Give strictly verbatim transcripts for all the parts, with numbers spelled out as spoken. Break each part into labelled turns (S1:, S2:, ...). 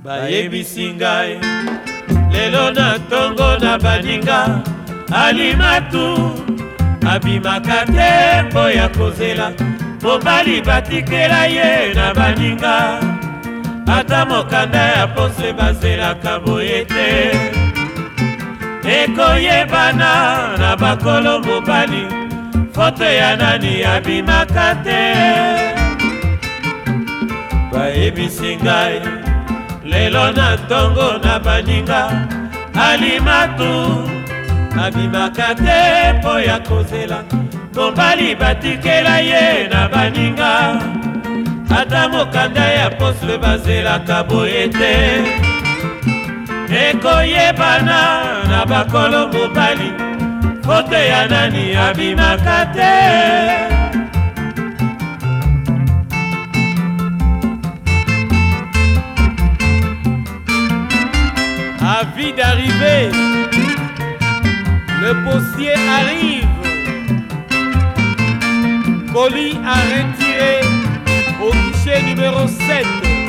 S1: bayebisi ngai lelo na tongo na baninga Alimatu abimaka te mpo ya kozela mobali batikela ye na baninga ata mokanda ya pose bazelaka boye te ekoyebana na bakolo mobali foto ya nani abimaka te bayebisi ngai lelo na tongo na baninga Alimatu abimaka te mpo ya kozela mobali batikela ye na baninga ata mokanda ya posle bazelaka boye te ekoyebana na bakolo mobali foto ya nani abimaka te
S2: Avis d'arrivée, le postier arrive. Colis à retirer au guichet numéro sept.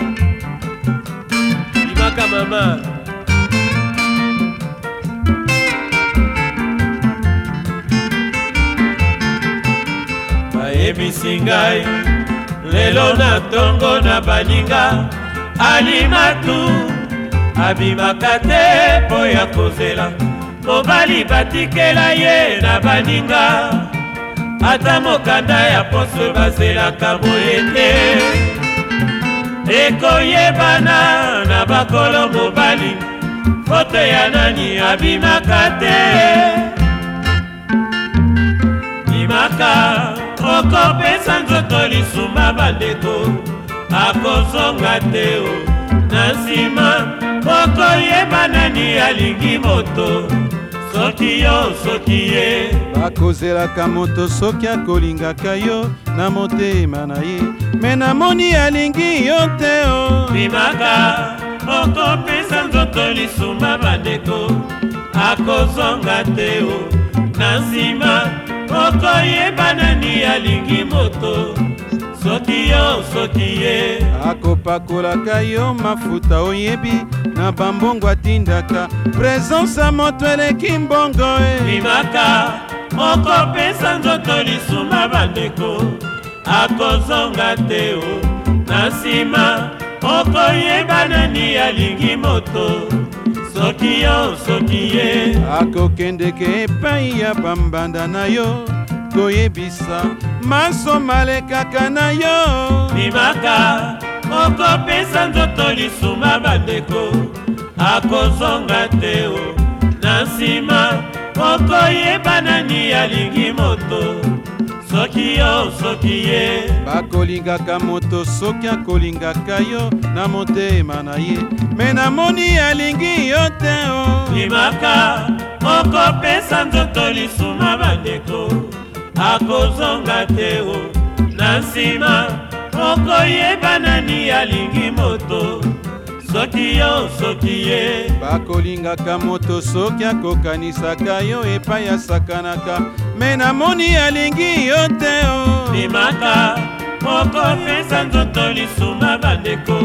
S2: Imaka Mama.
S1: Bayebisi ngai lelo na tongo na baninga Alimatu abimaka te mpo ya kozela mobali batikela ye na baninga ata mokanda ya poso bazelaka boye te ekoyebana na bakolo mobali foto ya nani abimaka te imaka okopesa nzoto lisumba bandeko akozonga te o na nsima okoyeba nani alingi moto soki yo soki ye
S3: bakozelaka moto soki akolingaka yo na motema na ye me namoni alingi yo te o
S1: bimaka okopesa nzoto lisumba bandeko akozonga te o na nsima okoyeba nani alingi moto soki yo soki ye
S3: akopakolaka yo mafuta oyebi na bambongo atindaka presence ya moto eleki mbongo e
S1: bimaka okopesa nzoto lisumba bandeko akozonga te o na nsima okoyeba nani alingi moto soki yo soki ye
S3: akokendeke epai ya bambanda na yo koyebisa maso malekaka na yo
S1: bimaka okopesa nzoto lisumba bandeko akozonga te o na nsima okoyeba nani alingi moto soki yo soki ye
S3: bakolingaka moto soki akolingaka yo na motema na ye me namoni alingi yo te o
S1: bimaka okopesa nzoto lisumba bandeko akozonga te o na nsima okoyeba nani alingi moto soki yo soki ye
S3: bakolingaka moto soki akokanisaka yo epai asakanaka me namoni alingi yo te o
S1: bimaka okopesa nzoto lisumba bandeko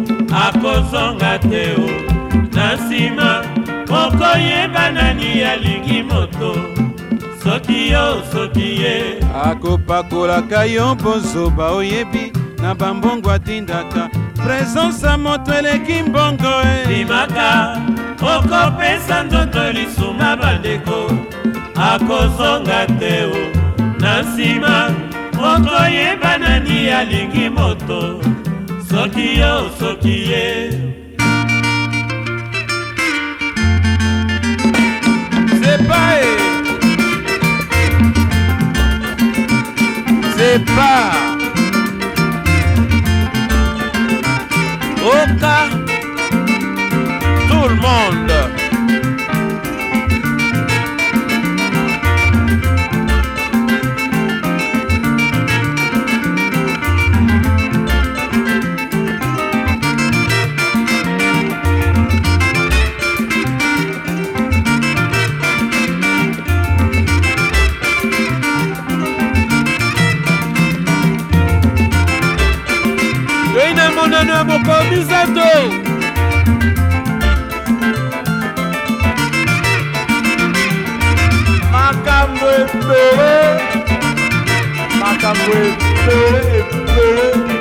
S1: akozonga te o na nsima okoyeba nani alingi moto soki yo soki ye
S3: akopakolaka yo bozoba oyebi na bambongo atindaka presence ya moto eleki mbongo e
S1: bimaka okopesa nzoto lisumba bandeko akozonga te o na nsima okoyeba nani alingi moto soki yo soki ye
S2: C'est pas C'est pas Oka tout le monde Mokomisato Makambo ebele, makambo ebele ebele.